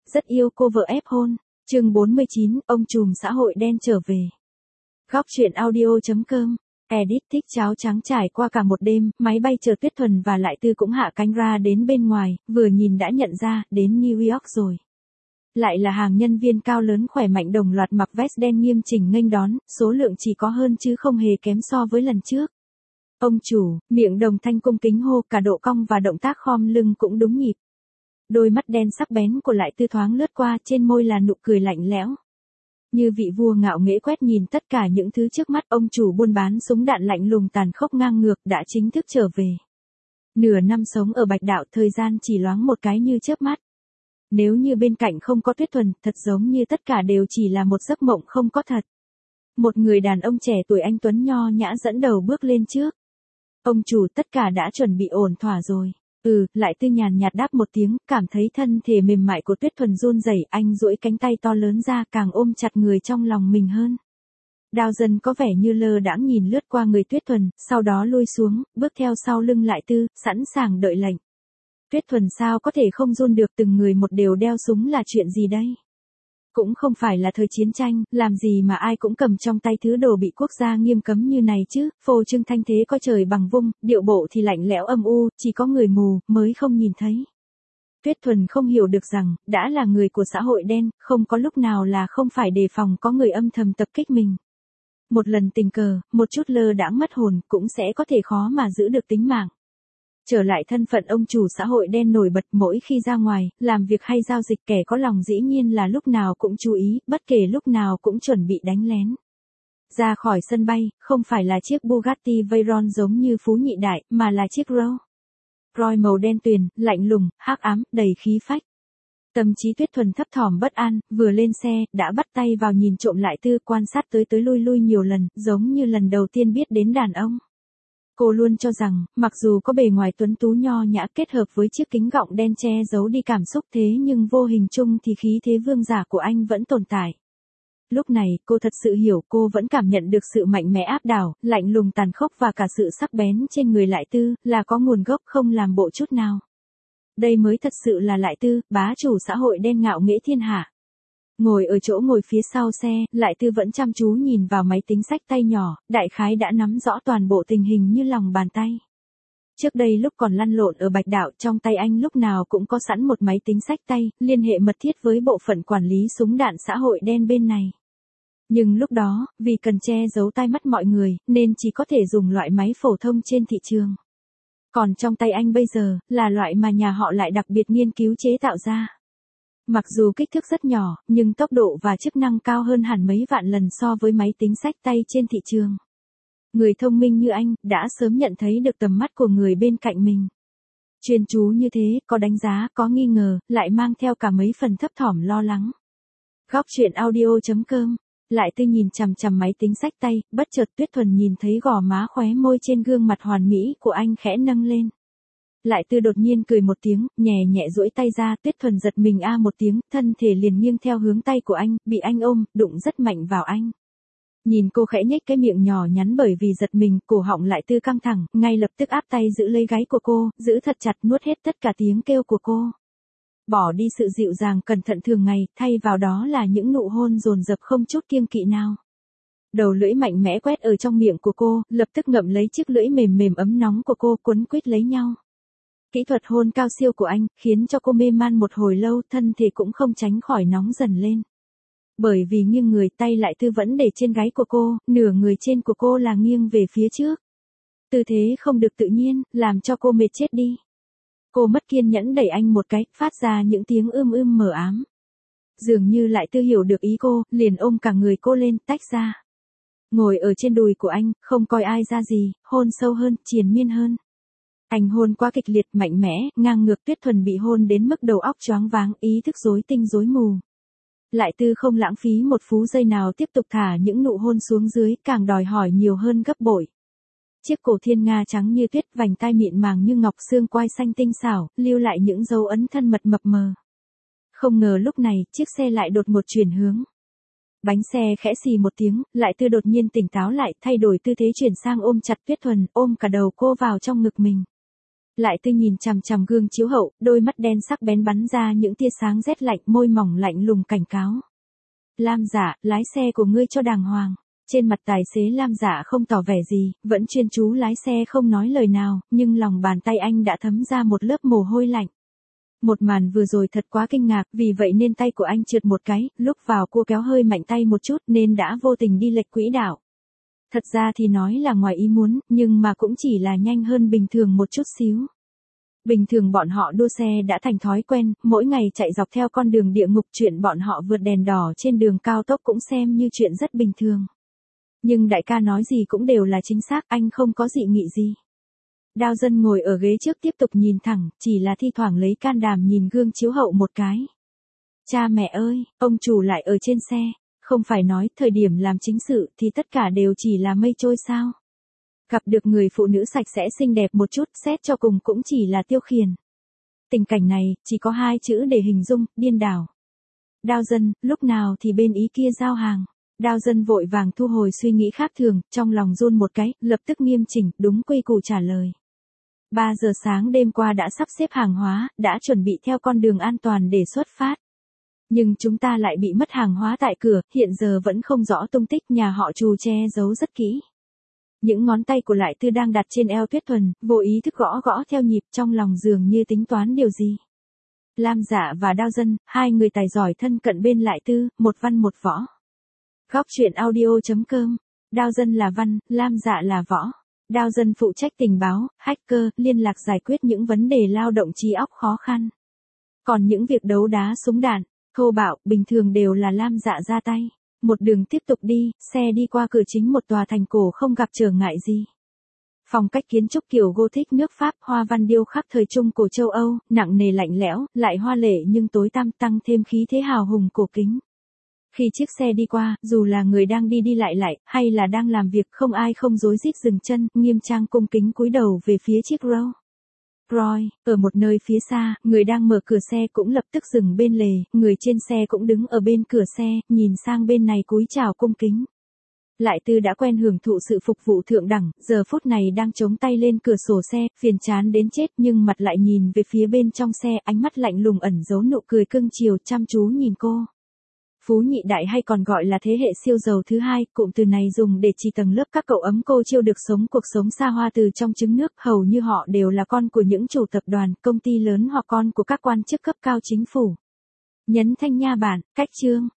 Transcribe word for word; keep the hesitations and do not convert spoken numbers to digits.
rất yêu cô vợ ép hôn. Chương bốn mươi chín, ông trùm xã hội đen trở về. Góc truyện audio chấm com. Edit thích cháo trắng trải qua cả một đêm, máy bay chở Tuyết Thuần và Lại Tư cũng hạ cánh ra đến bên ngoài, vừa nhìn đã nhận ra, đến New York rồi. Lại là hàng nhân viên cao lớn khỏe mạnh đồng loạt mặc vest đen nghiêm chỉnh nghênh đón, số lượng chỉ có hơn chứ không hề kém so với lần trước. Ông chủ, miệng đồng thanh cung kính hô, cả độ cong và động tác khom lưng cũng đúng nhịp. Đôi mắt đen sắc bén của Lại Tư thoáng lướt qua, trên môi là nụ cười lạnh lẽo. Như vị vua ngạo nghễ quét nhìn tất cả những thứ trước mắt, ông chủ buôn bán súng đạn lạnh lùng tàn khốc ngang ngược đã chính thức trở về. Nửa năm sống ở Bạch Đạo, thời gian chỉ loáng một cái như chớp mắt. Nếu như bên cạnh không có Tuyết Thuần, thật giống như tất cả đều chỉ là một giấc mộng không có thật. Một người đàn ông trẻ tuổi anh tuấn nho nhã dẫn đầu bước lên trước. Ông chủ, tất cả đã chuẩn bị ổn thỏa rồi. Ừ, Lại Tư nhàn nhạt đáp một tiếng, cảm thấy thân thể mềm mại của Tuyết Thuần run rẩy, anh duỗi cánh tay to lớn ra càng ôm chặt người trong lòng mình hơn. Đao Dân có vẻ như lơ đãng nhìn lướt qua người Tuyết Thuần, sau đó lui xuống, bước theo sau lưng Lại Tư, sẵn sàng đợi lệnh. Tuyết Thuần sao có thể không run được, từng người một đều đeo súng là chuyện gì đây? Cũng không phải là thời chiến tranh, làm gì mà ai cũng cầm trong tay thứ đồ bị quốc gia nghiêm cấm như này chứ, phô trương thanh thế coi trời bằng vung, điệu bộ thì lạnh lẽo âm u, chỉ có người mù mới không nhìn thấy. Tuyết Thuần không hiểu được rằng, đã là người của xã hội đen, không có lúc nào là không phải đề phòng có người âm thầm tập kích mình. Một lần tình cờ, một chút lơ đãng mất hồn cũng sẽ có thể khó mà giữ được tính mạng. Trở lại thân phận ông chủ xã hội đen nổi bật, mỗi khi ra ngoài, làm việc hay giao dịch, kẻ có lòng dĩ nhiên là lúc nào cũng chú ý, bất kể lúc nào cũng chuẩn bị đánh lén. Ra khỏi sân bay, không phải là chiếc Bugatti Veyron giống như Phú Nhị Đại, mà là chiếc Rolls Royce màu đen tuyền, lạnh lùng, hắc ám, đầy khí phách. Tâm trí Tuyết Thuần thấp thỏm bất an, vừa lên xe, đã bắt tay vào nhìn trộm Lại Tư, quan sát tới tới lui lui nhiều lần, giống như lần đầu tiên biết đến đàn ông. Cô luôn cho rằng, mặc dù có bề ngoài tuấn tú nho nhã kết hợp với chiếc kính gọng đen che giấu đi cảm xúc, thế nhưng vô hình chung thì khí thế vương giả của anh vẫn tồn tại. Lúc này, cô thật sự hiểu, cô vẫn cảm nhận được sự mạnh mẽ áp đảo, lạnh lùng tàn khốc và cả sự sắc bén trên người Lại Tư, là có nguồn gốc không làm bộ chút nào. Đây mới thật sự là Lại Tư, bá chủ xã hội đen ngạo nghễ thiên hạ. Ngồi ở chỗ ngồi phía sau xe, Lại Tư vẫn chăm chú nhìn vào máy tính xách tay nhỏ, đại khái đã nắm rõ toàn bộ tình hình như lòng bàn tay. Trước đây lúc còn lăn lộn ở Bạch Đạo, trong tay anh lúc nào cũng có sẵn một máy tính xách tay, liên hệ mật thiết với bộ phận quản lý súng đạn xã hội đen bên này. Nhưng lúc đó, vì cần che giấu tai mắt mọi người, nên chỉ có thể dùng loại máy phổ thông trên thị trường. Còn trong tay anh bây giờ, là loại mà nhà họ Lại đặc biệt nghiên cứu chế tạo ra. Mặc dù kích thước rất nhỏ, nhưng tốc độ và chức năng cao hơn hẳn mấy vạn lần so với máy tính xách tay trên thị trường. Người thông minh như anh, đã sớm nhận thấy được tầm mắt của người bên cạnh mình. Chuyên chú như thế, có đánh giá, có nghi ngờ, lại mang theo cả mấy phần thấp thỏm lo lắng. Góc truyện audio chấm com. Lại Tư nhìn chằm chằm máy tính xách tay, bất chợt Tuyết Thuần nhìn thấy gò má khóe môi trên gương mặt hoàn mỹ của anh khẽ nâng lên. Lại Tư đột nhiên cười một tiếng, nhẹ nhẹ duỗi tay ra, Tuyết Thuần giật mình a một tiếng, thân thể liền nghiêng theo hướng tay của anh, bị anh ôm, đụng rất mạnh vào anh. Nhìn cô khẽ nhếch cái miệng nhỏ nhắn bởi vì giật mình, cổ họng Lại Tư căng thẳng, ngay lập tức áp tay giữ lấy gáy của cô, giữ thật chặt nuốt hết tất cả tiếng kêu của cô. Bỏ đi sự dịu dàng cẩn thận thường ngày, thay vào đó là những nụ hôn dồn dập không chút kiêng kỵ nào. Đầu lưỡi mạnh mẽ quét ở trong miệng của cô, lập tức ngậm lấy chiếc lưỡi mềm mềm ấm nóng của cô, quấn quýt lấy nhau. Kỹ thuật hôn cao siêu của anh, khiến cho cô mê man một hồi lâu, thân thể cũng không tránh khỏi nóng dần lên. Bởi vì nghiêng người, tay Lại Tư vẫn để trên gáy của cô, nửa người trên của cô là nghiêng về phía trước. Tư thế không được tự nhiên, làm cho cô mệt chết đi. Cô mất kiên nhẫn đẩy anh một cái, phát ra những tiếng ưm ưm mờ ám. Dường như Lại Tư hiểu được ý cô, liền ôm cả người cô lên, tách ra. Ngồi ở trên đùi của anh, không coi ai ra gì, hôn sâu hơn, triền miên hơn. Anh hôn quá kịch liệt, mạnh mẽ, ngang ngược, Tuyết Thuần bị hôn đến mức đầu óc choáng váng, ý thức rối tinh rối mù. Lại Tư không lãng phí một phút giây nào tiếp tục thả những nụ hôn xuống dưới, càng đòi hỏi nhiều hơn gấp bội. Chiếc cổ thiên nga trắng như tuyết, vành tai mịn màng như ngọc, xương quai xanh tinh xảo, lưu lại những dấu ấn thân mật mập mờ. Không ngờ lúc này, chiếc xe lại đột ngột chuyển hướng. Bánh xe khẽ xì một tiếng, Lại Tư đột nhiên tỉnh táo lại, thay đổi tư thế chuyển sang ôm chặt Tuyết Thuần, ôm cả đầu cô vào trong ngực mình. Lại Tư nhìn chằm chằm gương chiếu hậu, đôi mắt đen sắc bén bắn ra những tia sáng rét lạnh, môi mỏng lạnh lùng cảnh cáo. Lam Dạ, lái xe của ngươi cho đàng hoàng. Trên mặt tài xế Lam Dạ không tỏ vẻ gì, vẫn chuyên chú lái xe không nói lời nào, nhưng lòng bàn tay anh đã thấm ra một lớp mồ hôi lạnh. Một màn vừa rồi thật quá kinh ngạc, vì vậy nên tay của anh trượt một cái, lúc vào cua kéo hơi mạnh tay một chút nên đã vô tình đi lệch quỹ đạo. Thật ra thì nói là ngoài ý muốn, nhưng mà cũng chỉ là nhanh hơn bình thường một chút xíu. Bình thường bọn họ đua xe đã thành thói quen, mỗi ngày chạy dọc theo con đường địa ngục, chuyện bọn họ vượt đèn đỏ trên đường cao tốc cũng xem như chuyện rất bình thường. Nhưng đại ca nói gì cũng đều là chính xác, anh không có dị nghị gì. Đao Dân ngồi ở ghế trước tiếp tục nhìn thẳng, chỉ là thi thoảng lấy can đảm nhìn gương chiếu hậu một cái. Cha mẹ ơi, ông chủ lại ở trên xe, không phải nói thời điểm làm chính sự thì tất cả đều chỉ là mây trôi sao? Gặp được người phụ nữ sạch sẽ xinh đẹp một chút, xét cho cùng cũng chỉ là tiêu khiển. Tình cảnh này, chỉ có hai chữ để hình dung, điên đảo. Đao Dân, lúc nào thì bên ý kia giao hàng. Đao Dân vội vàng thu hồi suy nghĩ khác thường, trong lòng run một cái, lập tức nghiêm chỉnh, đúng quy củ trả lời. ba giờ sáng đêm qua đã sắp xếp hàng hóa, đã chuẩn bị theo con đường an toàn để xuất phát. Nhưng chúng ta lại bị mất hàng hóa tại cửa, hiện giờ vẫn không rõ tung tích, nhà họ Trù che giấu rất kỹ. Những ngón tay của Lại Tư đang đặt trên eo Tuyết Thuần, vô ý thức gõ gõ theo nhịp, trong lòng dường như tính toán điều gì. Lam Dạ và Đao Dân, hai người tài giỏi thân cận bên Lại Tư, một văn một võ. Góc truyện audio chấm com. Đao Dân là văn, Lam Dạ là võ. Đao Dân phụ trách tình báo, hacker, liên lạc giải quyết những vấn đề lao động trí óc khó khăn. Còn những việc đấu đá súng đạn, thô bạo, bình thường đều là Lam Dạ ra tay. Một đường tiếp tục đi, xe đi qua cửa chính một tòa thành cổ không gặp trở ngại gì. Phong cách kiến trúc kiểu Gothic nước Pháp, hoa văn điêu khắc thời trung cổ châu Âu, nặng nề lạnh lẽo, lại hoa lệ nhưng tối tăm, tăng thêm khí thế hào hùng cổ kính. Khi chiếc xe đi qua, dù là người đang đi đi lại lại, hay là đang làm việc, không ai không rối rít dừng chân, nghiêm trang cung kính cúi đầu về phía chiếc Rolls Royce. Ở một nơi phía xa, người đang mở cửa xe cũng lập tức dừng bên lề, người trên xe cũng đứng ở bên cửa xe, nhìn sang bên này cúi chào cung kính. Lại Tư đã quen hưởng thụ sự phục vụ thượng đẳng, giờ phút này đang chống tay lên cửa sổ xe, phiền chán đến chết nhưng mặt lại nhìn về phía bên trong xe, ánh mắt lạnh lùng ẩn giấu nụ cười cưng chiều chăm chú nhìn cô. Phú nhị đại hay còn gọi là thế hệ siêu giàu thứ hai, cụm từ này dùng để chỉ tầng lớp các cậu ấm cô chiêu được sống cuộc sống xa hoa từ trong trứng nước, hầu như họ đều là con của những chủ tập đoàn, công ty lớn hoặc con của các quan chức cấp cao chính phủ. Nhấn thanh nha bản, cách chương.